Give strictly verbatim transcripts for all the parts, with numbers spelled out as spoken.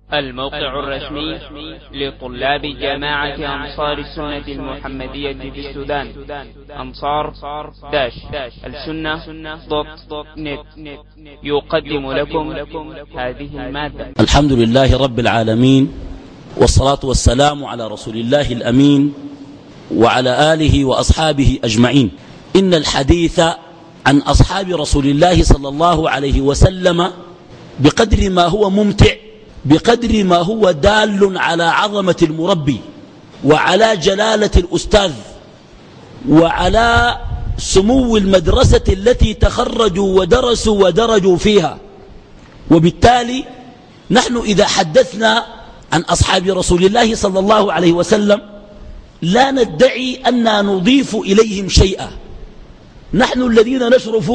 الموقع الرسمي لطلاب جامعة أنصار السنة المحمدية في السودان أنصار داش السنة دوت نت يقدم لكم هذه المادة. الحمد لله رب العالمين، والصلاة والسلام على رسول الله الأمين وعلى آله وأصحابه أجمعين. إن الحديث عن أصحاب رسول الله صلى الله عليه وسلم بقدر ما هو ممتع، بقدر ما هو دال على عظمة المربي وعلى جلالة الأستاذ وعلى سمو المدرسة التي تخرجوا ودرسوا ودرجوا فيها. وبالتالي نحن إذا حدثنا عن أصحاب رسول الله صلى الله عليه وسلم لا ندعي أننا نضيف إليهم شيئا، نحن الذين نشرف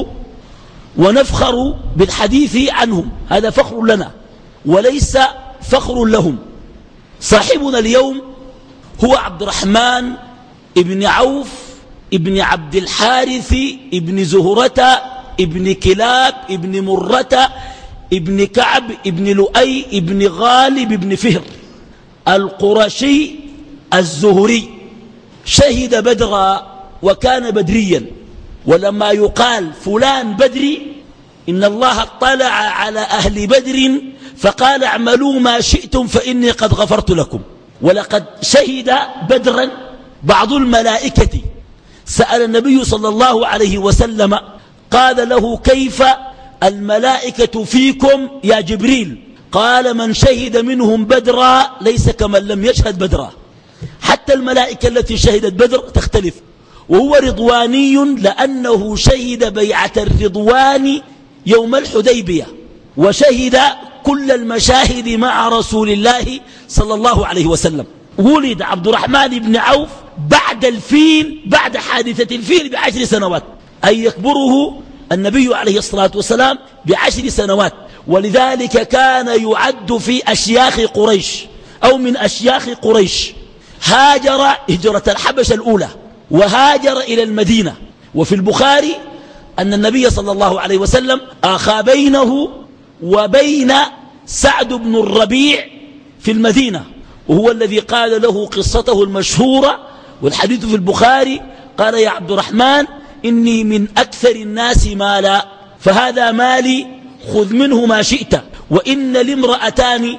ونفخر بالحديث عنهم، هذا فخر لنا وليس فخر لهم. صاحبنا اليوم هو عبد الرحمن ابن عوف ابن عبد الحارث ابن زهرة ابن كلاب ابن مرة ابن كعب ابن لؤي ابن غالب ابن فهر القرشي الزهري. شهد بدرا وكان بدريا، ولما يقال فلان بدري إن الله اطلع على أهل بدر فقال اعملوا ما شئتم فإني قد غفرت لكم. ولقد شهد بدرا بعض الملائكة، سأل النبي صلى الله عليه وسلم قال له كيف الملائكة فيكم يا جبريل؟ قال من شهد منهم بدرا ليس كمن لم يشهد بدرا. حتى الملائكة التي شهدت بدر تختلف. وهو رضواني لأنه شهد بيعة الرضوان يوم الحديبية، وشهد كل المشاهد مع رسول الله صلى الله عليه وسلم. ولد عبد الرحمن بن عوف بعد الفيل، بعد حادثة الفيل بعشر سنوات، أي يكبره النبي عليه الصلاة والسلام بعشر سنوات. ولذلك كان يعد في أشياخ قريش أو من أشياخ قريش. هاجر هجرة الحبشة الأولى وهاجر إلى المدينة. وفي البخاري أن النبي صلى الله عليه وسلم آخى بينه وبين سعد بن الربيع في المدينة، وهو الذي قال له قصته المشهورة والحديث في البخاري. قال يا عبد الرحمن إني من أكثر الناس مالا، فهذا مالي خذ منه ما شئت، وإن لامرأتان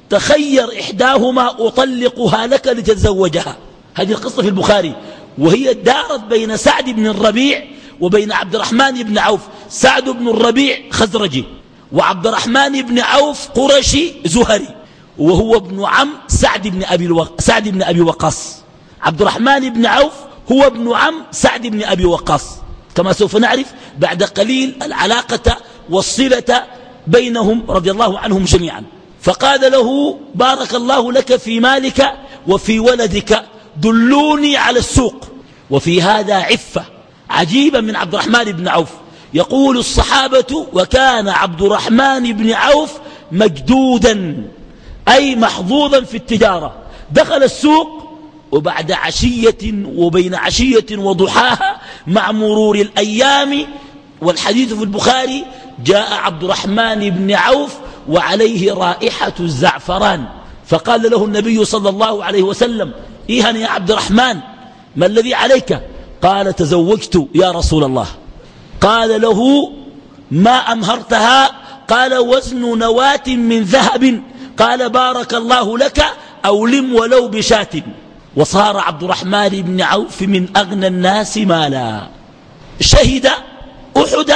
تخير إحداهما أطلقها لك لتتزوجها. هذه القصة في البخاري، وهي دارت بين سعد بن الربيع وبين عبد الرحمن بن عوف. سعد بن الربيع خزرجي، وعبد الرحمن بن عوف قرشي زهري، وهو ابن عم سعد بن أبي, الوق... سعد بن أبي وقاص. عبد الرحمن بن عوف هو ابن عم سعد بن أبي وقاص، كما سوف نعرف بعد قليل العلاقة والصلة بينهم رضي الله عنهم جميعا. فقال له بارك الله لك في مالك وفي ولدك، دلوني على السوق. وفي هذا عفة عجيبة من عبد الرحمن بن عوف. يقول الصحابة وكان عبد الرحمن بن عوف مجدودا، أي محظوظا في التجارة. دخل السوق وبعد عشية وبين عشية وضحاها مع مرور الأيام، والحديث في البخاري، جاء عبد الرحمن بن عوف وعليه رائحة الزعفران، فقال له النبي صلى الله عليه وسلم إيهن يا عبد الرحمن ما الذي عليك؟ قال تزوجت يا رسول الله. قال له ما أمهرتها؟ قال وزن نواة من ذهب. قال بارك الله لك، أو لم ولو بشاة. وصار عبد الرحمن بن عوف من أغنى الناس مالا. شهد أحد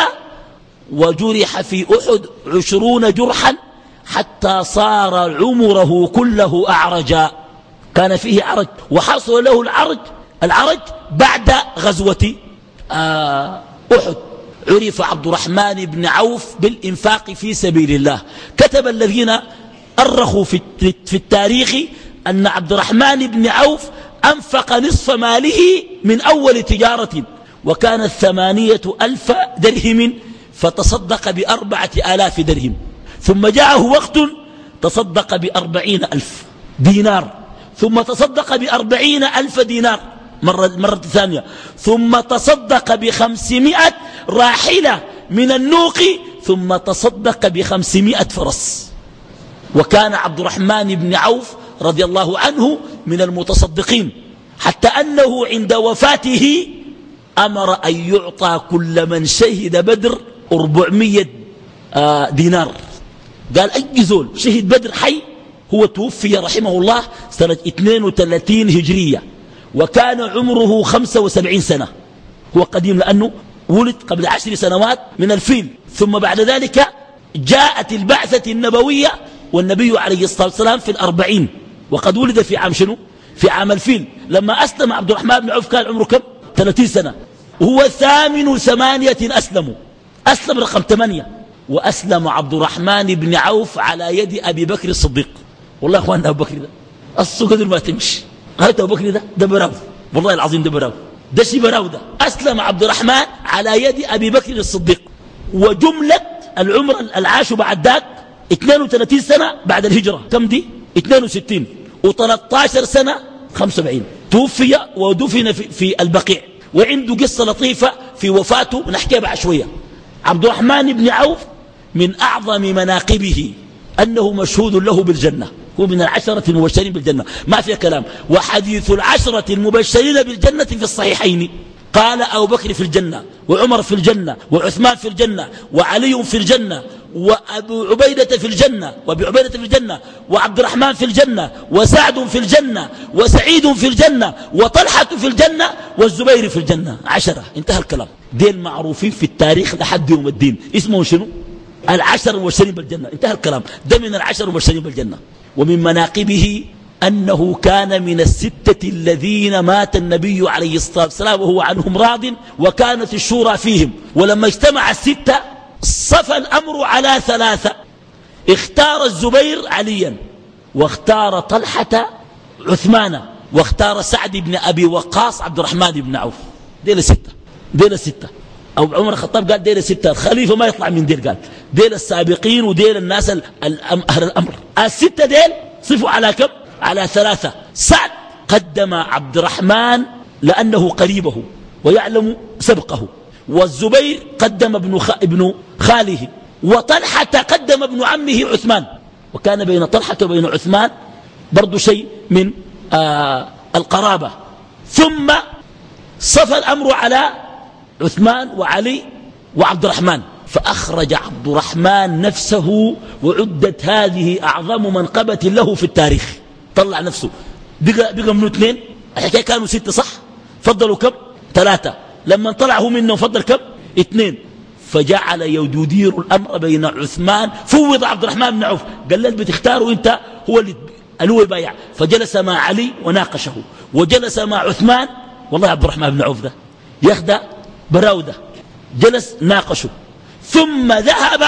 وجرح في أحد عشرون جرحا حتى صار عمره كله أعرجا، كان فيه عرج، وحصل له العرج العرج بعد غزوة آه أحد. عرف عبد الرحمن بن عوف بالإنفاق في سبيل الله. كتب الذين أرخوا في التاريخ أن عبد الرحمن بن عوف أنفق نصف ماله من أول تجارة، وكانت ثمانية ألف درهم، فتصدق بأربعة آلاف درهم. ثم جاءه وقت تصدق بأربعين ألف دينار، ثم تصدق بأربعين ألف دينار مرة, مرة ثانية، ثم تصدق بخمسمائة راحلة من النوق، ثم تصدق بخمسمائة فرس. وكان عبد الرحمن بن عوف رضي الله عنه من المتصدقين، حتى أنه عند وفاته أمر أن يعطى كل من شهد بدر أربعمائة دينار. قال أي زول شهد بدر حي هو توفي رحمه الله سنة اثنين وثلاثين هجرية، وكان عمره خمسة وسبعين سنة. هو قديم لأنه ولد قبل عشر سنوات من الفيل، ثم بعد ذلك جاءت البعثة النبوية والنبي عليه الصلاة والسلام في الأربعين، وقد ولد في عام شنو؟ في عام الفيل. لما أسلم عبد الرحمن بن عوف كان عمره كم؟ ثلاثين سنة، وهو ثامن ثمانية أسلموا. أسلم رقم ثمانية، وأسلم عبد الرحمن بن عوف على يد أبي بكر الصديق. والله يا أخواننا أبو بكر ده السوق قدر ما تمشي، هات أبو بكر ده ده براو، والله العظيم ده براو، ده شي براو ده. أسلم عبد الرحمن على يد أبي بكر الصديق، وجملة العمر العاش بعد ذاك اثنين وثلاثين سنة بعد الهجرة. كم دي؟ اثنين وستين، وثلاثة عشر سنة خمسة وسبعين. توفي ودفن في, في البقيع. وعنده قصة لطيفة في وفاته نحكيها بعد شوية. عبد الرحمن بن عوف من أعظم مناقبه أنه مشهود له بالجنة، هو من العشرة المبشرين بالجنة ما فيها كلام. وحديث العشرة المبشرين بالجنة في الصحيحين، قال أبو بكر في الجنة، وعمر في الجنة، وعثمان في الجنة، وعلي في الجنة، وأبو عبيدة في الجنة، وأبي عبيدة في الجنة، وعبد الرحمن في الجنة، وسعد في الجنة، وسعيد في الجنة، وطلحة في الجنة، والزبير في الجنة. عشرة، انتهى الكلام. دين معروفين في التاريخ لحد يوم الدين. اسمه شنو؟ العشر المبشرين بالجنة. انتهى الكلام. ده من العشر المبشرين بالجنة. ومن مناقبه أنه كان من الستة الذين مات النبي عليه الصلاة والسلام وهو عنهم راض، وكانت الشورى فيهم. ولما اجتمع الستة صفى الأمر على ثلاثة، اختار الزبير عليا، واختار طلحة عثمان، واختار سعد بن أبي وقاص عبد الرحمن بن عوف. ديل ستة، ديل ستة. أو عمر الخطاب قال ديل ستة، الخليفة ما يطلع من ديل، قال ديل السابقين وديل الناس أهل الأمر. الستة ديل صفوا على كم؟ على ثلاثة. سعد قدم عبد الرحمن لأنه قريبه ويعلم سبقه، والزبير قدم ابن, خ... ابن خاله، وطلحة قدم ابن عمه عثمان. وكان بين طلحة وبين عثمان برضو شيء من آه القرابة. ثم صفى الأمر على عثمان وعلي وعبد الرحمن، فأخرج عبد الرحمن نفسه، وعدت هذه أعظم منقبة له في التاريخ. طلع نفسه، بقى, بقى منه اثنين. الحكاية كانوا ستة صح؟ فضلوا كم؟ ثلاثة. لما طلعوا منهم فضل كم؟ اثنين. فجعل يدير الأمر بين عثمان. فوض عبد الرحمن بن عوف، قال له بتختاروا انت هو اللي هو يبايع. فجلس مع علي وناقشه، وجلس مع عثمان. والله عبد الرحمن بن عوف ده ياخد براودة، جلس ناقشه. ثم ذهب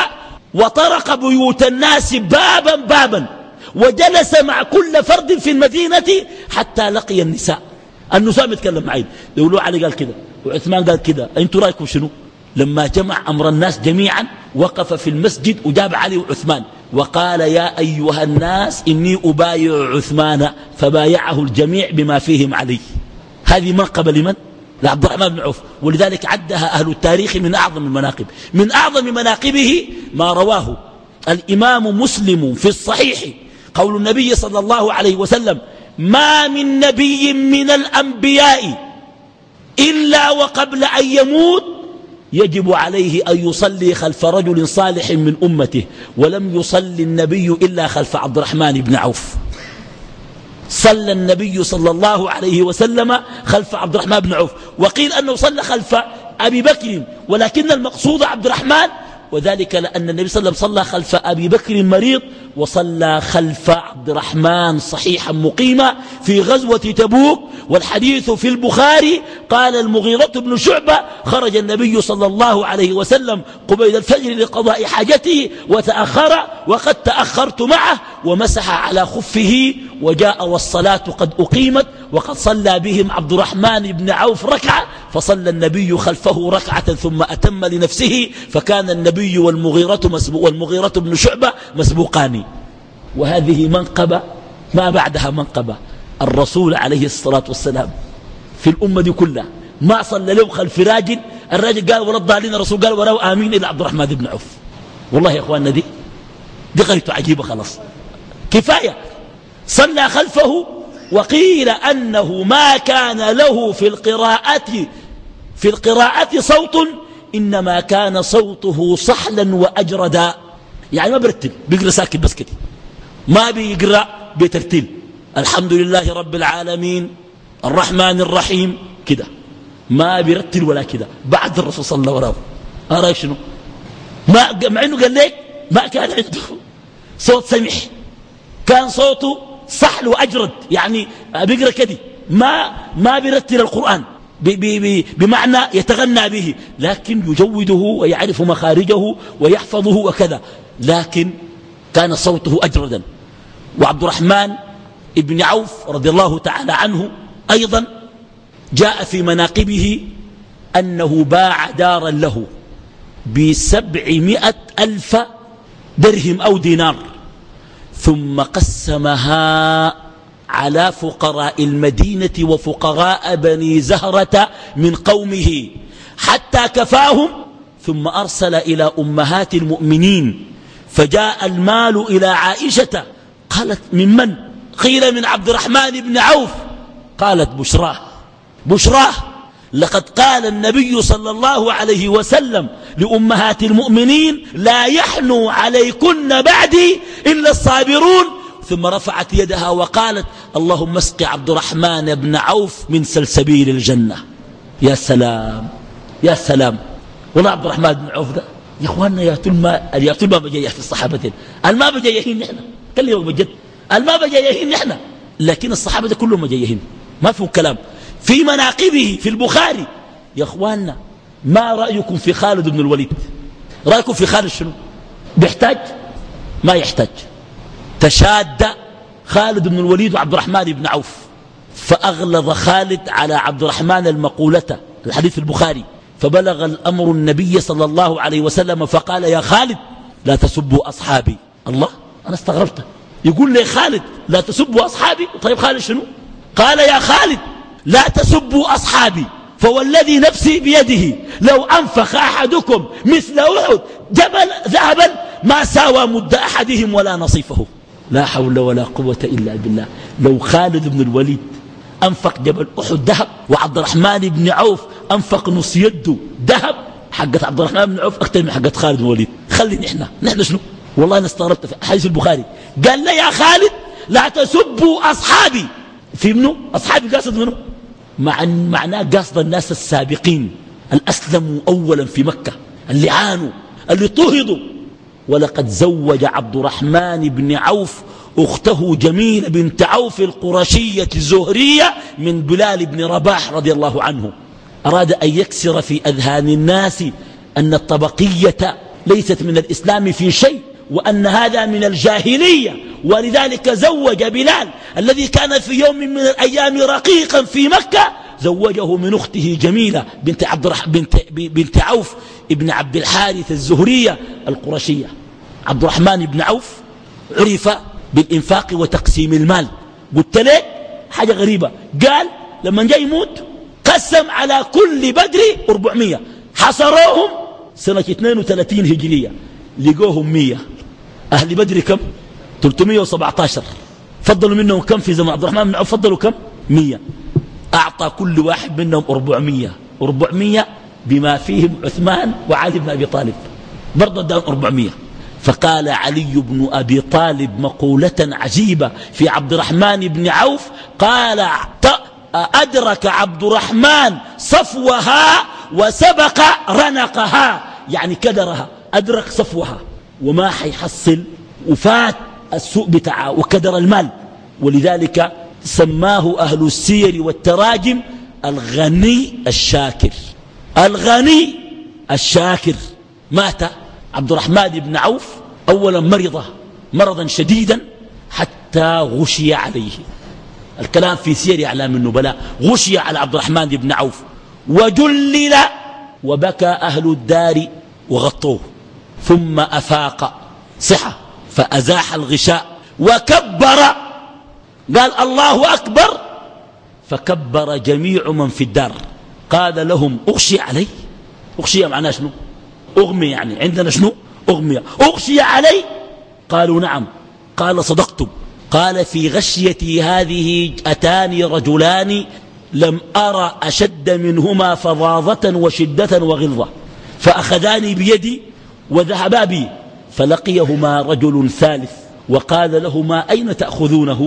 وطرق بيوت الناس بابا بابا، وجلس مع كل فرد في المدينة حتى لقي النساء. النساء بيتكلم معين، يقولوا علي قال كده وعثمان قال كده، انتوا رايكم شنو؟ لما جمع أمر الناس جميعا وقف في المسجد وجاب علي وعثمان وقال يا أيها الناس إني أبايع عثمان، فبايعه الجميع بما فيهم علي. هذه منقبة لمن؟ لعبد الرحمن بن عوف. ولذلك عدها أهل التاريخ من أعظم المناقب. من أعظم مناقبه ما رواه الإمام مسلم في الصحيح، قول النبي صلى الله عليه وسلم ما من نبي من الأنبياء إلا وقبل أن يموت يجب عليه أن يصلي خلف رجل صالح من أمته، ولم يصلي النبي إلا خلف عبد الرحمن بن عوف. صلى النبي صلى الله عليه وسلم خلف عبد الرحمن بن عوف، وقيل أنه صلى خلف أبي بكر، ولكن المقصود عبد الرحمن، وذلك لأن النبي صلى الله عليه وسلم صلى خلف أبي بكر مريض، وصلى خلف عبد الرحمن صحيحا مقيما في غزوة تبوك. والحديث في البخاري قال المغيرة بن شعبة خرج النبي صلى الله عليه وسلم قبيل الفجر لقضاء حاجته وتأخر، وقد تأخرت معه، ومسح على خفه وجاء والصلاة قد أقيمت، وقد صلى بهم عبد الرحمن بن عوف ركعة، فصلى النبي خلفه ركعة ثم أتم لنفسه، فكان النبي والمغيرة, والمغيرة بن شعبة مسبوقان. وهذه منقبة ما بعدها منقبة. الرسول عليه الصلاة والسلام في الأمة دي كلها ما صلى له خلف راجل، الراجل قال ولا الضالين، الرسول قال وراه آمين إلا عبد الرحمن بن عوف. والله يا أخواننا دي دي غايته عجيبة خلاص. كفاية. صلى خلفه، وقيل أنه ما كان له في القراءة في القراءة صوت، إنما كان صوته صحلا وأجردا، يعني ما برتل، بيقرأ ساكت بس كده، ما بيقرأ بترتيل. الحمد لله رب العالمين الرحمن الرحيم كده، ما بيرتل ولا كده. بعد الرسول صلى الله عليه وسلم أرى شنو، ما مع إنه قال لك ما كان عنده صوت سمح، كان صوته صحل وأجرد، يعني بيقرأ كده، ما ما بيرتل القرآن بي بي بي بمعنى يتغنى به، لكن يجوده ويعرف مخارجه ويحفظه وكذا، لكن كان صوته أجردا. وعبد الرحمن ابن عوف رضي الله تعالى عنه أيضا جاء في مناقبه أنه باع دارا له بسبعمائة ألف درهم أو دينار، ثم قسمها على فقراء المدينة وفقراء بني زهرة من قومه حتى كفاهم، ثم أرسل إلى أمهات المؤمنين، فجاء المال إلى عائشة، قالت ممن؟ قيل من عبد الرحمن بن عوف، قالت بشراه بشراه لقد قال النبي صلى الله عليه وسلم لأمهات المؤمنين لا يحنو عليكن بعدي إلا الصابرون، ثم رفعت يدها وقالت اللهم اسق عبد الرحمن بن عوف من سلسبيل الجنة. يا سلام يا سلام. والله عبد الرحمن بن عوف ده يا اخواننا يا تلما يا تلما بجيه في الصحابة، الماء بجيهين نحن كلمة بجد، الماء بجيهين نحن، لكن الصحابة ده كلهم بجيهين ما فيه كلام. في مناقبه في البخاري يا اخواننا، ما رأيكم في خالد بن الوليد؟ رأيكم في خالد شنو؟ بيحتاج؟ ما يحتاج. تشاد خالد بن الوليد وعبد الرحمن بن عوف، فأغلظ خالد على عبد الرحمن المقولة، الحديث البخاري، فبلغ الأمر النبي صلى الله عليه وسلم فقال يا خالد لا تسبوا أصحابي. الله، أنا استغربت، يقول لي خالد لا تسبوا أصحابي؟ طيب خالد شنو؟ قال يا خالد لا تسبوا أصحابي، فوالذي نفسي بيده لو أنفق أحدكم مثل أحد جبل ذهبا ما ساوى مد أحدهم ولا نصيفه. لا حول ولا قوة إلا بالله. لو خالد بن الوليد أنفق جبل أحد ذهب، وعبد الرحمن بن عوف أنفق نص يده ذهب، حقت عبد الرحمن بن عوف أكثر من حقت خالد بن الوليد. خلي نحن نحن شنو؟ والله أنا استغربت في حديث البخاري، قال لي يا خالد لا تسبوا أصحابي. في منه أصحابي قاصد منه؟ مع معناه قاصد الناس السابقين الأسلموا أولا في مكة، اللي عانوا، اللي طهدوا. ولقد زوج عبد الرحمن بن عوف أخته جميلة بنت عوف القرشية الزهرية من بلال بن رباح رضي الله عنه. أراد أن يكسر في أذهان الناس أن الطبقية ليست من الإسلام في شيء، وأن هذا من الجاهلية، ولذلك زوج بلال الذي كان في يوم من الأيام رقيقا في مكة، زوجه من أخته جميلة بنت, عبد الرح... بنت... بنت عوف ابن عبد الحارث الزهرية القرشية. عبد الرحمن بن عوف عرف بالإنفاق وتقسيم المال. قلت لك حاجة غريبة، قال لما جاء يموت قسم على كل بدر أربعمية، حصروهم سنة اثنين وثلاثين هجرية، لقوهم مية. أهل بدر كم؟ ثلاثمية وسبعة عشر. فضلوا منهم كم في زمن عبد الرحمن بن عوف؟ فضلوا كم؟ مية. أعطى كل واحد منهم أربعمية، أربعمية بما فيهم عثمان وعلي بن أبي طالب، برضه اداهم أربعمية. فقال علي بن أبي طالب مقولة عجيبة في عبد الرحمن بن عوف، قال أدرك عبد الرحمن صفوها وسبق رنقها، يعني كدرها، أدرك صفوها وما حيحصل، وفات السوء بتاعه وكدر المال. ولذلك سماه أهل السير والتراجم الغني الشاكر. الغني الشاكر. مات عبد الرحمن بن عوف أولا مرض مرضا شديدا حتى غشي عليه، الكلام في سير أعلام النبلاء، غشي على عبد الرحمن بن عوف وجلل، وبكى أهل الدار وغطوه، ثم أفاق صحة فأزاح الغشاء وكبر، قال الله أكبر، فكبر جميع من في الدار. قال لهم أغشي علي؟ أغشي معناه شنو؟ أغمي، يعني عندنا شنو؟ أغمي. أغشي علي؟ قالوا نعم. قال صدقتم، قال في غشيتي هذه أتاني رجلان لم أرى أشد منهما فظاظة وشدة وغلظة، فأخذاني بيدي وذهبا بي، فلقيهما رجل ثالث وقال لهما أين تأخذونه؟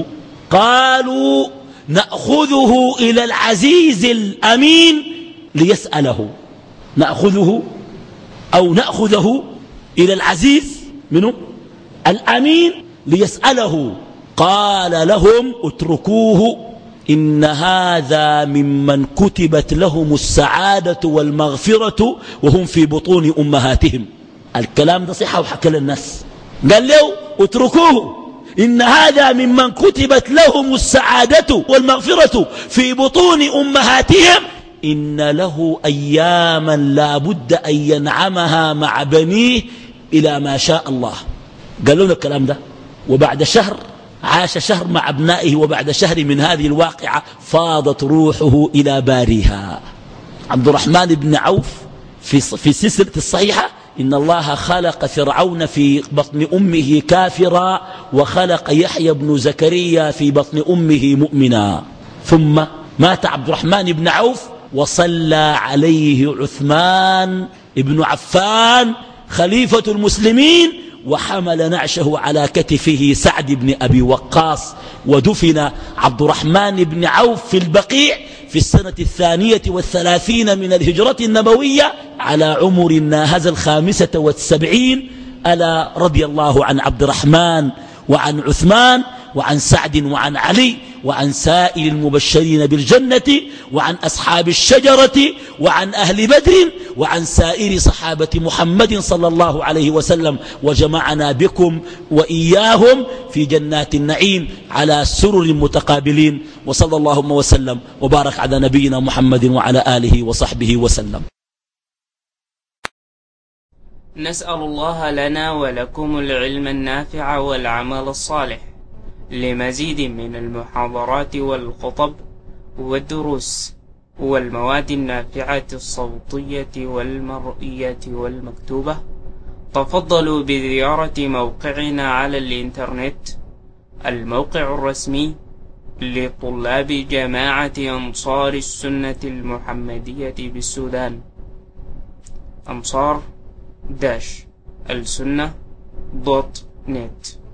قالوا نأخذه إلى العزيز الأمين ليسأله. نأخذه أو نأخذه إلى العزيز منه الأمين ليسأله. قال لهم اتركوه، إن هذا ممن كتبت لهم السعادة والمغفرة وهم في بطون أمهاتهم. الكلام ده صحة وحكى للناس. قال له اتركوه، إن هذا ممن كتبت لهم السعادة والمغفرة في بطون أمهاتهم، إن له أياما لا بد أن ينعمها مع بنيه إلى ما شاء الله. قالوا له الكلام ده، وبعد شهر عاش شهر مع أبنائه، وبعد شهر من هذه الواقعة فاضت روحه إلى باريها. عبد الرحمن بن عوف في في السلسلة الصحيحة إن الله خلق فرعون في بطن أمه كافرا، وخلق يحيى بن زكريا في بطن أمه مؤمنا. ثم مات عبد الرحمن بن عوف وصلى عليه عثمان بن عفان خليفة المسلمين، وحمل نعشه على كتفه سعد بن أبي وقاص، ودفن عبد الرحمن بن عوف في البقيع في السنة الثانية والثلاثين من الهجرة النبوية على عمر ناهز الخامسة والسبعين. ألا رضي الله عن عبد الرحمن وعن عثمان وعن سعد وعن علي وعن سائر المبشرين بالجنة وعن أصحاب الشجرة وعن أهل بدر وعن سائر صحابة محمد صلى الله عليه وسلم، وجمعنا بكم وإياهم في جنات النعيم على سرر متقابلين. وصلى اللهم وسلم وبارك على نبينا محمد وعلى آله وصحبه وسلم. نسأل الله لنا ولكم العلم النافع والعمل الصالح. لمزيد من المحاضرات والخطب والدروس والمواد النافعة الصوتية والمرئية والمكتوبة، تفضلوا بزيارة موقعنا على الإنترنت، الموقع الرسمي لطلاب جماعة أنصار السنة المحمدية بالسودان، أنصار داش السنة دوت نت.